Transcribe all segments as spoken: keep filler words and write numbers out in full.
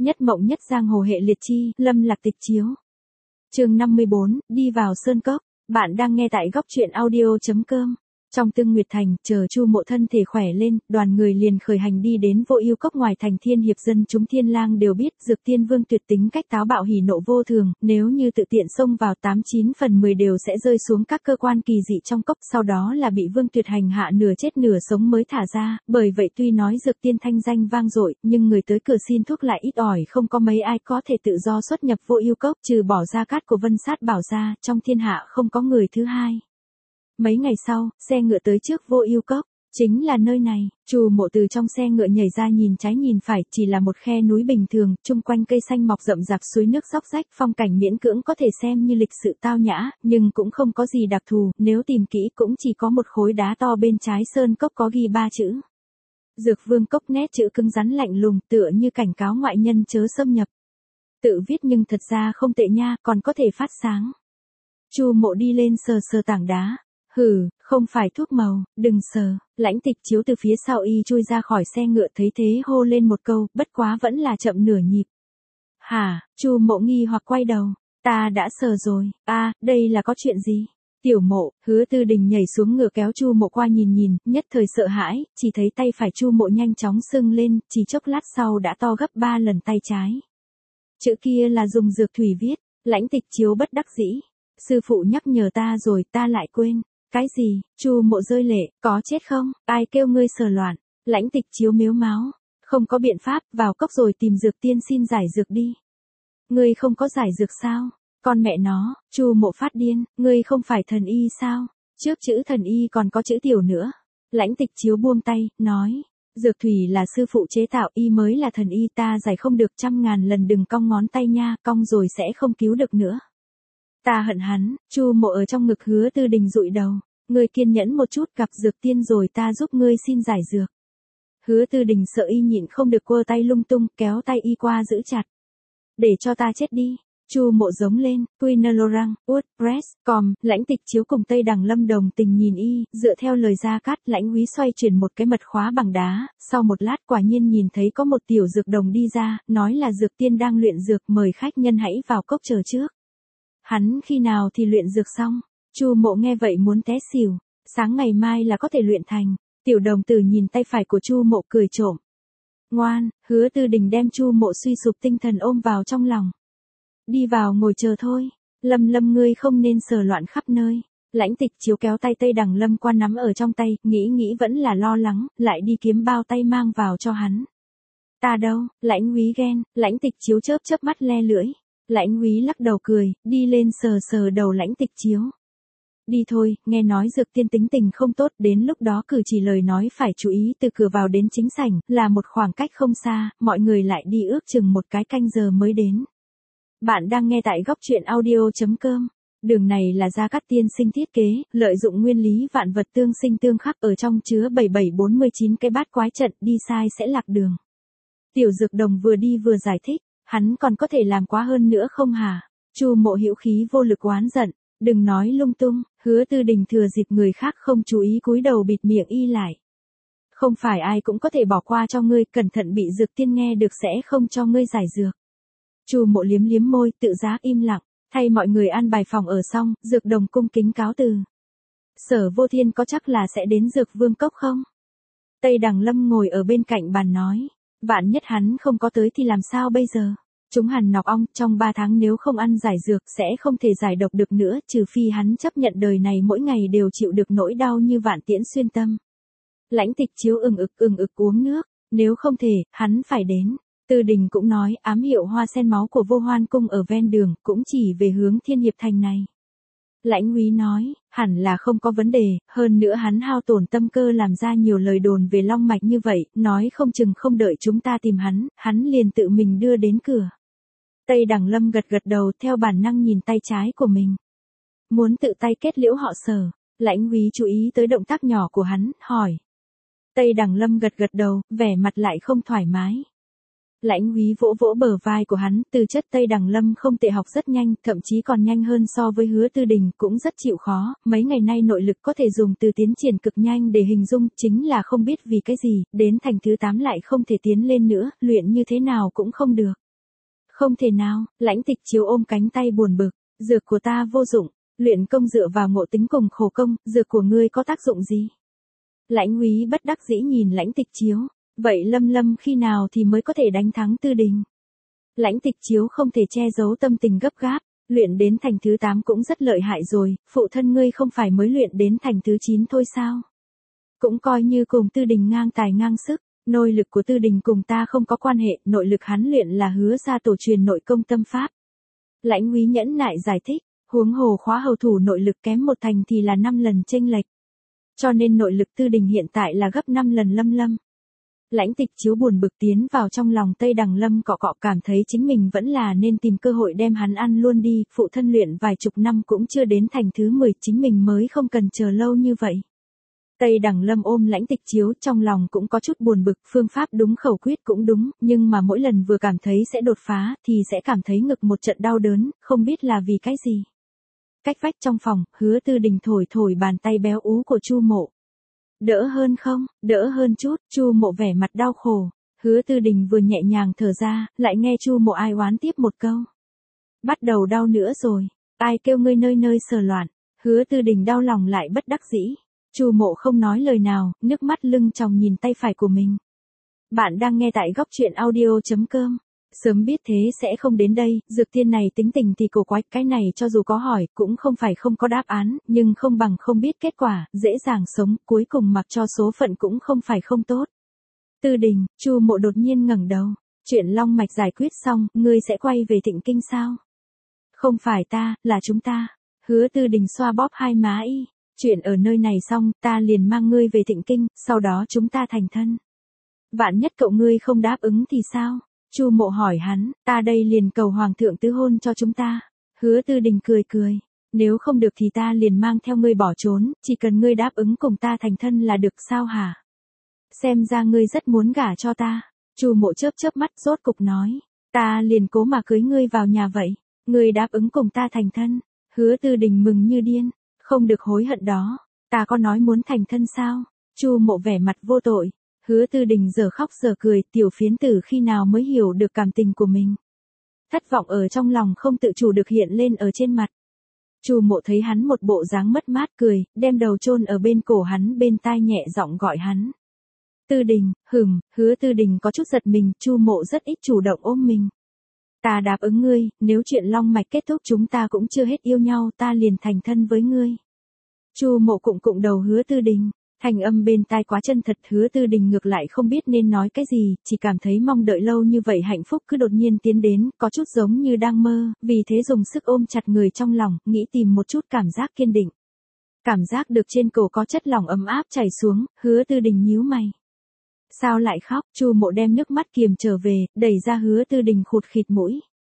Nhất mộng nhất giang hồ hệ liệt chi, Lâm Lạc tịch chiếu. Chương năm mươi bốn, đi vào sơn cốc. Bạn đang nghe tại góc truyện audio chấm com. Trong Tương Nguyệt Thành, chờ Chu Mộ thân thể khỏe lên, đoàn người liền khởi hành đi đến Vô Ưu Cốc ngoài thành. Thiên hiệp dân chúng Thiên Lang đều biết Dược Tiên Vương tuyệt tính cách táo bạo hỉ nộ vô thường, nếu như tự tiện xông vào tám chín phần mười đều sẽ rơi xuống các cơ quan kỳ dị trong cốc, sau đó là bị Vương Tuyệt hành hạ nửa chết nửa sống mới thả ra. Bởi vậy tuy nói Dược Tiên thanh danh vang dội, nhưng người tới cửa xin thuốc lại ít ỏi, không có mấy ai có thể tự do xuất nhập Vô Ưu Cốc, trừ bỏ Gia Cát của Vân Sát Bảo ra, trong thiên hạ không có người thứ hai. Mấy ngày sau, xe ngựa tới trước Vô Ưu Cốc, chính là nơi này. Chu Mộ từ trong xe ngựa nhảy ra, nhìn trái nhìn phải, chỉ là một khe núi bình thường, chung quanh cây xanh mọc rậm rạp, suối nước róc rách, phong cảnh miễn cưỡng có thể xem như lịch sự tao nhã, nhưng cũng không có gì đặc thù, nếu tìm kỹ cũng chỉ có một khối đá to bên trái sơn cốc có ghi ba chữ. Dược Vương Cốc, nét chữ cứng rắn lạnh lùng, tựa như cảnh cáo ngoại nhân chớ xâm nhập. Tự viết nhưng thật ra không tệ nha, còn có thể phát sáng. Chu Mộ đi lên sờ sờ tảng đá. Hừ, không phải thuốc màu, đừng sờ. Lãnh Tịch Chiếu từ phía sau y chui ra khỏi xe ngựa, thấy thế hô lên một câu, bất quá vẫn là chậm nửa nhịp. Hả? Chu Mộ nghi hoặc quay đầu. Ta đã sờ rồi. A, đây là có chuyện gì? Tiểu Mộ. Hứa Tư Đình nhảy xuống ngựa kéo Chu Mộ qua nhìn nhìn, nhất thời sợ hãi, chỉ thấy tay phải Chu Mộ nhanh chóng sưng lên, chỉ chốc lát sau đã to gấp ba lần tay trái. Chữ kia là dùng dược thủy viết. Lãnh Tịch Chiếu bất đắc dĩ. Sư phụ nhắc nhở ta rồi, ta lại quên. Cái gì? Chu Mộ rơi lệ, có chết không? Ai kêu ngươi sờ loạn? Lãnh Tịch Chiếu mếu máo. Không có biện pháp, vào cốc rồi tìm Dược Tiên xin giải dược đi. Ngươi không có giải dược sao? Con mẹ nó. Chu Mộ phát điên, ngươi không phải thần y sao? Trước chữ thần y còn có chữ tiểu nữa. Lãnh Tịch Chiếu buông tay, nói. Dược thủy là sư phụ chế tạo, y mới là thần y, ta giải không được, trăm ngàn lần đừng cong ngón tay nha, cong rồi sẽ không cứu được nữa. Ta hận hắn. Chu Mộ ở trong ngực Hứa Tư Đình dụi đầu. Ngươi kiên nhẫn một chút, gặp Dược Tiên rồi ta giúp ngươi xin giải dược. Hứa Tư Đình sợ y nhịn không được quơ tay lung tung, kéo tay y qua giữ chặt. Để cho ta chết đi. Chu Mộ giống lên, Quinolorang, WordPress, com. Lãnh Tịch Chiếu cùng Tây Đằng Lâm đồng tình nhìn y, dựa theo lời Gia Cát, Lãnh Úy xoay chuyển một cái mật khóa bằng đá, sau một lát quả nhiên nhìn thấy có một tiểu dược đồng đi ra, nói là Dược Tiên đang luyện dược, mời khách nhân hãy vào cốc chờ trước. Hắn khi nào thì luyện dược xong? Chu Mộ nghe vậy muốn té xỉu. Sáng ngày mai là có thể luyện thành. Tiểu đồng tử nhìn tay phải của Chu Mộ cười trộm. Ngoan. Hứa Tư Đình đem Chu Mộ suy sụp tinh thần ôm vào trong lòng. Đi vào ngồi chờ thôi. Lâm Lâm ngươi không nên sờ loạn khắp nơi. Lãnh Tịch Chiếu kéo tay Tây Đằng Lâm qua nắm ở trong tay, nghĩ nghĩ vẫn là lo lắng, lại đi kiếm bao tay mang vào cho hắn. Ta đâu? Lãnh Úy ghen. Lãnh Tịch Chiếu chớp chớp mắt le lưỡi. Lãnh Úy lắc đầu cười, đi lên sờ sờ đầu Lãnh Tịch Chiếu. Đi thôi, nghe nói Dược Tiên tính tình không tốt, đến lúc đó cử chỉ lời nói phải chú ý, từ cửa vào đến chính sảnh, là một khoảng cách không xa, mọi người lại đi ước chừng một cái canh giờ mới đến. Bạn đang nghe tại góc truyện audio chấm com. Đường này là Gia Cát tiên sinh thiết kế, lợi dụng nguyên lý vạn vật tương sinh tương khắc, ở trong chứa bảy bảy bốn mươi chín cái bát quái trận, đi sai sẽ lạc đường. Tiểu Dược Đồng vừa đi vừa giải thích, hắn còn có thể làm quá hơn nữa không hả? Chu Mộ hữu khí vô lực oán giận. Đừng nói lung tung. Hứa Tư Đình thừa dịp người khác không chú ý cúi đầu bịt miệng y lại. Không phải ai cũng có thể bỏ qua cho ngươi, cẩn thận bị Dược Tiên nghe được sẽ không cho ngươi giải dược. Chu Mộ liếm liếm môi, tự giác im lặng, thay mọi người an bài phòng ở xong, Dược Đồng cung kính cáo từ. Sở Vô Thiên có chắc là sẽ đến Dược Vương Cốc không? Tây Đằng Lâm ngồi ở bên cạnh bàn nói. Vạn nhất hắn không có tới thì làm sao bây giờ? Chúng Hàn Nọc Ong, trong ba tháng nếu không ăn giải dược sẽ không thể giải độc được nữa, trừ phi hắn chấp nhận đời này mỗi ngày đều chịu được nỗi đau như vạn tiễn xuyên tâm. Lãnh Tịch Chiếu ừng ực ừng ực uống nước, nếu không thể, hắn phải đến. Tư Đình cũng nói, ám hiệu hoa sen máu của Vô Hoan Cung ở ven đường, cũng chỉ về hướng Thiên Hiệp Thành này. Lãnh Úy nói, hẳn là không có vấn đề, hơn nữa hắn hao tổn tâm cơ làm ra nhiều lời đồn về long mạch như vậy, nói không chừng không đợi chúng ta tìm hắn, hắn liền tự mình đưa đến cửa. Tây Đằng Lâm gật gật đầu, theo bản năng nhìn tay trái của mình. Muốn tự tay kết liễu họ Sở. Lãnh Úy chú ý tới động tác nhỏ của hắn, hỏi. Tây Đằng Lâm gật gật đầu, vẻ mặt lại không thoải mái. Lãnh Úy vỗ vỗ bờ vai của hắn, tư chất Tây Đằng Lâm không tệ, học rất nhanh, thậm chí còn nhanh hơn so với Hứa Tư Đình, cũng rất chịu khó, mấy ngày nay nội lực có thể dùng từ tiến triển cực nhanh để hình dung, chính là không biết vì cái gì, đến thành thứ tám lại không thể tiến lên nữa, luyện như thế nào cũng không được. Không thể nào, Lãnh Tịch Chiếu ôm cánh tay buồn bực, dược của ta vô dụng, luyện công dựa vào ngộ tính cùng khổ công, dược của ngươi có tác dụng gì? Lãnh Úy bất đắc dĩ nhìn Lãnh Tịch Chiếu, vậy Lâm Lâm khi nào thì mới có thể đánh thắng Tư Đình? Lãnh Tịch Chiếu không thể che giấu tâm tình gấp gáp, luyện đến thành thứ tám cũng rất lợi hại rồi, phụ thân ngươi không phải mới luyện đến thành thứ chín thôi sao? Cũng coi như cùng Tư Đình ngang tài ngang sức, nội lực của Tư Đình cùng ta không có quan hệ, nội lực hắn luyện là Hứa gia tổ truyền nội công tâm pháp. Lãnh Úy nhẫn nại giải thích, huống hồ khóa hầu thủ nội lực kém một thành thì là năm lần chênh lệch. Cho nên nội lực Tư Đình hiện tại là gấp năm lần Lâm Lâm. Lãnh Tịch Chiếu buồn bực tiến vào trong lòng Tây Đằng Lâm cọ cọ, cảm thấy chính mình vẫn là nên tìm cơ hội đem hắn ăn luôn đi, phụ thân luyện vài chục năm cũng chưa đến thành thứ mười, chính mình mới không cần chờ lâu như vậy. Tây Đằng Lâm ôm Lãnh Tịch Chiếu, trong lòng cũng có chút buồn bực, phương pháp đúng, khẩu quyết cũng đúng, nhưng mà mỗi lần vừa cảm thấy sẽ đột phá thì sẽ cảm thấy ngực một trận đau đớn, không biết là vì cái gì. Cách vách trong phòng, Hứa Tư Đình thổi thổi bàn tay béo ú của Chu Mộ. Đỡ hơn không? Đỡ hơn chút, Chu Mộ vẻ mặt đau khổ. Hứa Tư Đình vừa nhẹ nhàng thở ra, lại nghe Chu Mộ ai oán tiếp một câu. Bắt đầu đau nữa rồi, ai kêu ngươi nơi nơi sờ loạn. Hứa Tư Đình đau lòng lại bất đắc dĩ. Chu Mộ không nói lời nào, nước mắt lưng tròng nhìn tay phải của mình. Bạn đang nghe tại góc truyện audio chấm com. Sớm biết thế sẽ không đến đây, dược tiên này tính tình thì cổ quái, cái này cho dù có hỏi, cũng không phải không có đáp án, nhưng không bằng không biết kết quả, dễ dàng sống, cuối cùng mặc cho số phận cũng không phải không tốt. Tư Đình, Chu Mộ đột nhiên ngẩng đầu, chuyện long mạch giải quyết xong, ngươi sẽ quay về Thịnh Kinh sao? Không phải ta, là chúng ta. Hứa Tư Đình xoa bóp hai má y, chuyện ở nơi này xong, ta liền mang ngươi về Thịnh Kinh, sau đó chúng ta thành thân. Vạn nhất cậu ngươi không đáp ứng thì sao? Chu Mộ hỏi hắn, ta đây liền cầu hoàng thượng tứ hôn cho chúng ta. Hứa Tư Đình cười cười, nếu không được thì ta liền mang theo ngươi bỏ trốn, chỉ cần ngươi đáp ứng cùng ta thành thân là được sao hả? Xem ra ngươi rất muốn gả cho ta. Chu Mộ chớp chớp mắt rốt cục nói, ta liền cố mà cưới ngươi vào nhà vậy, ngươi đáp ứng cùng ta thành thân. Hứa Tư Đình mừng như điên, không được hối hận đó, ta có nói muốn thành thân sao? Chu Mộ vẻ mặt vô tội. Hứa Tư Đình giờ khóc giờ cười, tiểu phiến tử khi nào mới hiểu được cảm tình của mình. Thất vọng ở trong lòng không tự chủ được hiện lên ở trên mặt. Chu Mộ thấy hắn một bộ dáng mất mát cười, đem đầu chôn ở bên cổ hắn, bên tai nhẹ giọng gọi hắn. Tư Đình, hừm, Hứa Tư Đình có chút giật mình, Chu Mộ rất ít chủ động ôm mình. Ta đáp ứng ngươi, nếu chuyện long mạch kết thúc chúng ta cũng chưa hết yêu nhau, ta liền thành thân với ngươi. Chu Mộ cụng cụng đầu Hứa Tư Đình. Thanh âm bên tai quá chân thật, Hứa Tư Đình ngược lại không biết nên nói cái gì, chỉ cảm thấy mong đợi lâu như vậy hạnh phúc cứ đột nhiên tiến đến, có chút giống như đang mơ, vì thế dùng sức ôm chặt người trong lòng, nghĩ tìm một chút cảm giác kiên định. Cảm giác được trên cổ có chất lỏng ấm áp chảy xuống, Hứa Tư Đình nhíu mày. Sao lại khóc? Chu Mộ đem nước mắt kiềm trở về, đẩy ra Hứa Tư Đình khụt khịt mũi.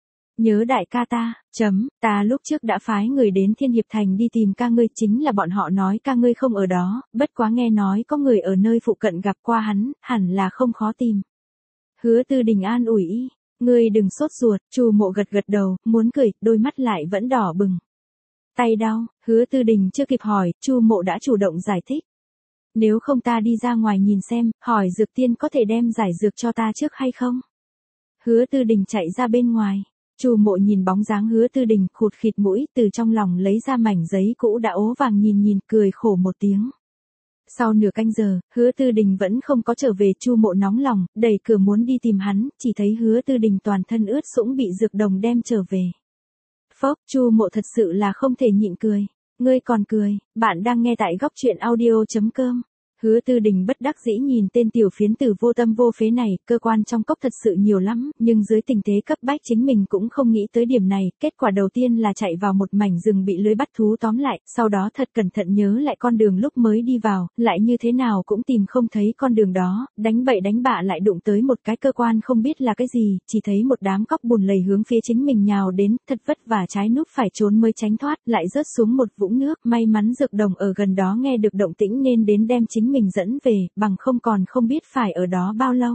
Nhớ đại ca ta, chấm, ta lúc trước đã phái người đến Thiên Hiệp Thành đi tìm ca ngươi, chính là bọn họ nói ca ngươi không ở đó, bất quá nghe nói có người ở nơi phụ cận gặp qua hắn, hẳn là không khó tìm. Hứa Tư Đình an ủi y, ngươi đừng sốt ruột. Chu Mộ gật gật đầu, muốn cười, đôi mắt lại vẫn đỏ bừng. Tay đau, Hứa Tư Đình chưa kịp hỏi, Chu Mộ đã chủ động giải thích. Nếu không ta đi ra ngoài nhìn xem, hỏi dược tiên có thể đem giải dược cho ta trước hay không? Hứa Tư Đình chạy ra bên ngoài. Chu Mộ nhìn bóng dáng Hứa Tư Đình khụt khịt mũi, từ trong lòng lấy ra mảnh giấy cũ đã ố vàng nhìn nhìn, cười khổ một tiếng. Sau nửa canh giờ, Hứa Tư Đình vẫn không có trở về, Chu Mộ nóng lòng, đẩy cửa muốn đi tìm hắn, chỉ thấy Hứa Tư Đình toàn thân ướt sũng bị dược đồng đem trở về. Phốc, Chu Mộ thật sự là không thể nhịn cười. Ngươi còn cười, bạn đang nghe tại góc truyện audio chấm com. Hứa Tư Đình bất đắc dĩ nhìn tên tiểu phiến tử vô tâm vô phế này, cơ quan trong cốc thật sự nhiều lắm, nhưng dưới tình thế cấp bách chính mình cũng không nghĩ tới điểm này, kết quả đầu tiên là chạy vào một mảnh rừng bị lưới bắt thú tóm lại, sau đó thật cẩn thận nhớ lại con đường lúc mới đi vào, lại như thế nào cũng tìm không thấy con đường đó, đánh bậy đánh bạ lại đụng tới một cái cơ quan không biết là cái gì, chỉ thấy một đám cóc bùn lầy hướng phía chính mình nhào đến, thật vất vả trái núp phải trốn mới tránh thoát, lại rớt xuống một vũng nước, may mắn dược đồng ở gần đó nghe được động tĩnh nên đến đem chính mình dẫn về, bằng không còn không biết phải ở đó bao lâu.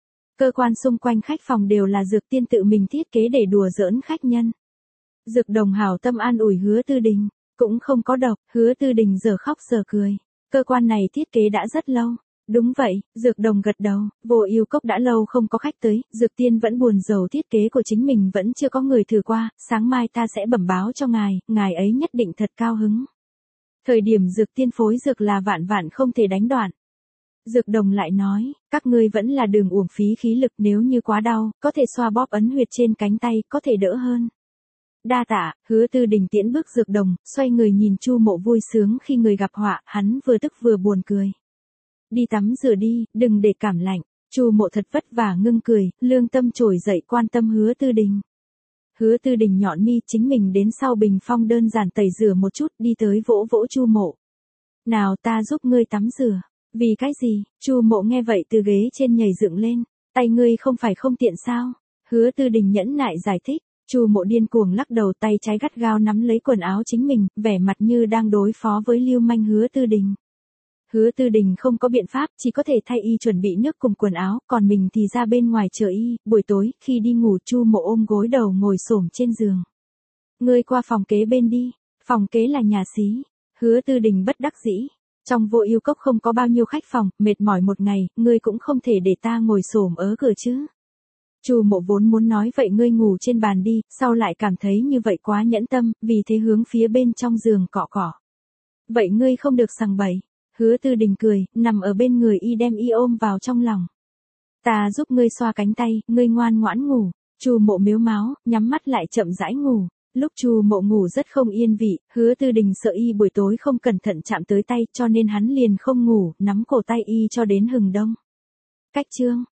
Cơ quan xung quanh khách phòng đều là dược tiên tự mình thiết kế để đùa giỡn khách nhân. Dược đồng hảo tâm an ủi Hứa Tư Đình, cũng không có độc. Hứa Tư Đình giờ khóc giờ cười. Cơ quan này thiết kế đã rất lâu, Đúng vậy, Dược Đồng gật đầu, Vô Ưu Cốc đã lâu không có khách tới, Dược Tiên vẫn buồn rầu thiết kế của chính mình vẫn chưa có người thử qua, sáng mai ta sẽ bẩm báo cho ngài, ngài ấy nhất định thật cao hứng. Thời điểm Dược Tiên phối dược là vạn vạn không thể đánh đoạn. Dược Đồng lại nói, các ngươi vẫn là đừng uổng phí khí lực, nếu như quá đau, có thể xoa bóp ấn huyệt trên cánh tay, có thể đỡ hơn. Đa tạ, Hứa Tư Đình tiễn bước Dược Đồng, xoay người nhìn Chu Mộ vui sướng khi người gặp họa, hắn vừa tức vừa buồn cười. Đi tắm rửa đi, đừng để cảm lạnh. Chu Mộ thật vất vả ngưng cười, lương tâm trồi dậy quan tâm Hứa Tư Đình. Hứa Tư Đình nhọn mi, chính mình đến sau bình phong đơn giản tẩy rửa một chút, đi tới vỗ vỗ Chu Mộ. Nào ta giúp ngươi tắm rửa. Vì cái gì? Chu Mộ nghe vậy từ ghế trên nhảy dựng lên. Tay ngươi không phải không tiện sao? Hứa Tư Đình nhẫn nại giải thích. Chu Mộ điên cuồng lắc đầu, tay trái gắt gao nắm lấy quần áo chính mình, vẻ mặt như đang đối phó với lưu manh Hứa Tư Đình. Hứa Tư Đình không có biện pháp, chỉ có thể thay y chuẩn bị nước cùng quần áo, còn mình thì ra bên ngoài chờ y. Buổi tối, khi đi ngủ, Chu Mộ ôm gối đầu ngồi xổm trên giường. Ngươi qua phòng kế bên đi, phòng kế là nhà xí. Hứa Tư Đình bất đắc dĩ. Trong Vô Ưu Cốc không có bao nhiêu khách phòng, mệt mỏi một ngày, ngươi cũng không thể để ta ngồi xổm ở cửa chứ. Chu Mộ vốn muốn nói vậy ngươi ngủ trên bàn đi, sau lại cảm thấy như vậy quá nhẫn tâm, vì thế hướng phía bên trong giường cọ cọ. Vậy ngươi không được sằng bậy. Hứa Tư Đình cười, nằm ở bên người y đem y ôm vào trong lòng. Ta giúp ngươi xoa cánh tay, ngươi ngoan ngoãn ngủ. Chu Mộ mếu máo, nhắm mắt lại chậm rãi ngủ. Lúc Chu Mộ ngủ rất không yên vị, Hứa Tư Đình sợ y buổi tối không cẩn thận chạm tới tay, cho nên hắn liền không ngủ, nắm cổ tay y cho đến hừng đông. Cách chương